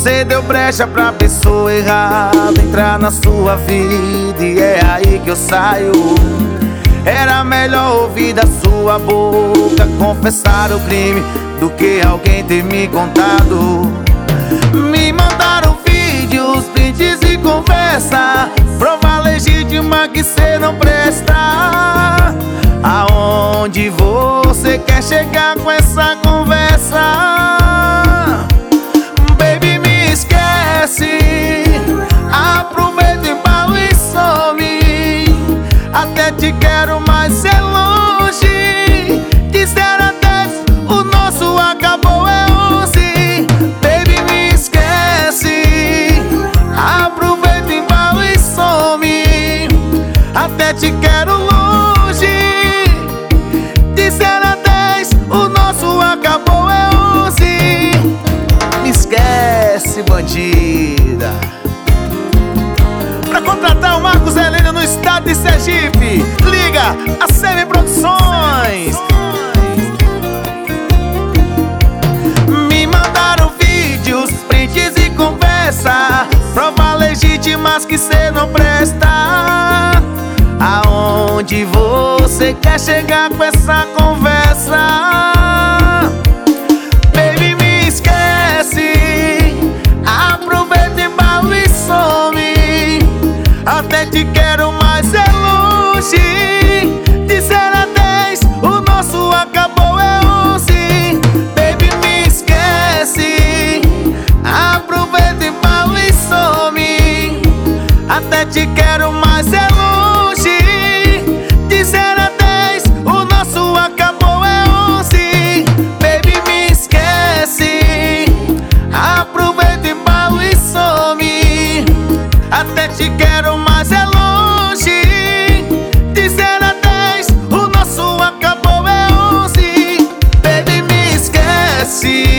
Você deu brecha pra pessoa errada entrar na sua vida, e é aí que eu saio. Era melhor ouvir da sua boca confessar o crime do que alguém ter me contado. Me mandaram vídeos, prints e conversa, prova legítima que cê não presta. Aonde você quer chegar com essa conversa? Baby, me esquece, aproveita, embalo e some. Até te quero, mas é longe. De 0 a 10, o nosso acabou, é 11. Baby, me esquece, aproveita, embalo e some. Até te quero longe. De 0 a 10, o nosso acabou, é 11. Me esquece, bandida. Pra contratar o Marcos Helena no estado de Sergipe, liga a Semi Produções. Me mandaram vídeos, prints e conversa, prova legítimas que cê não presta. Aonde você quer chegar com essa conversa? Baby, me esquece, aproveita, embalo e some. Até te quero, mas é longe. De 0 a 10, o nosso acabou, é 11. Baby, me esquece, aproveita, embalo e some. Até te quero, mas é longe. De 0 a 10, o nosso acabou, é 11. Baby, me esquece, aproveita, embalo e some. Até te quero, mas é longe. De 0 a 10, o nosso acabou, é 11. Baby, me esquece.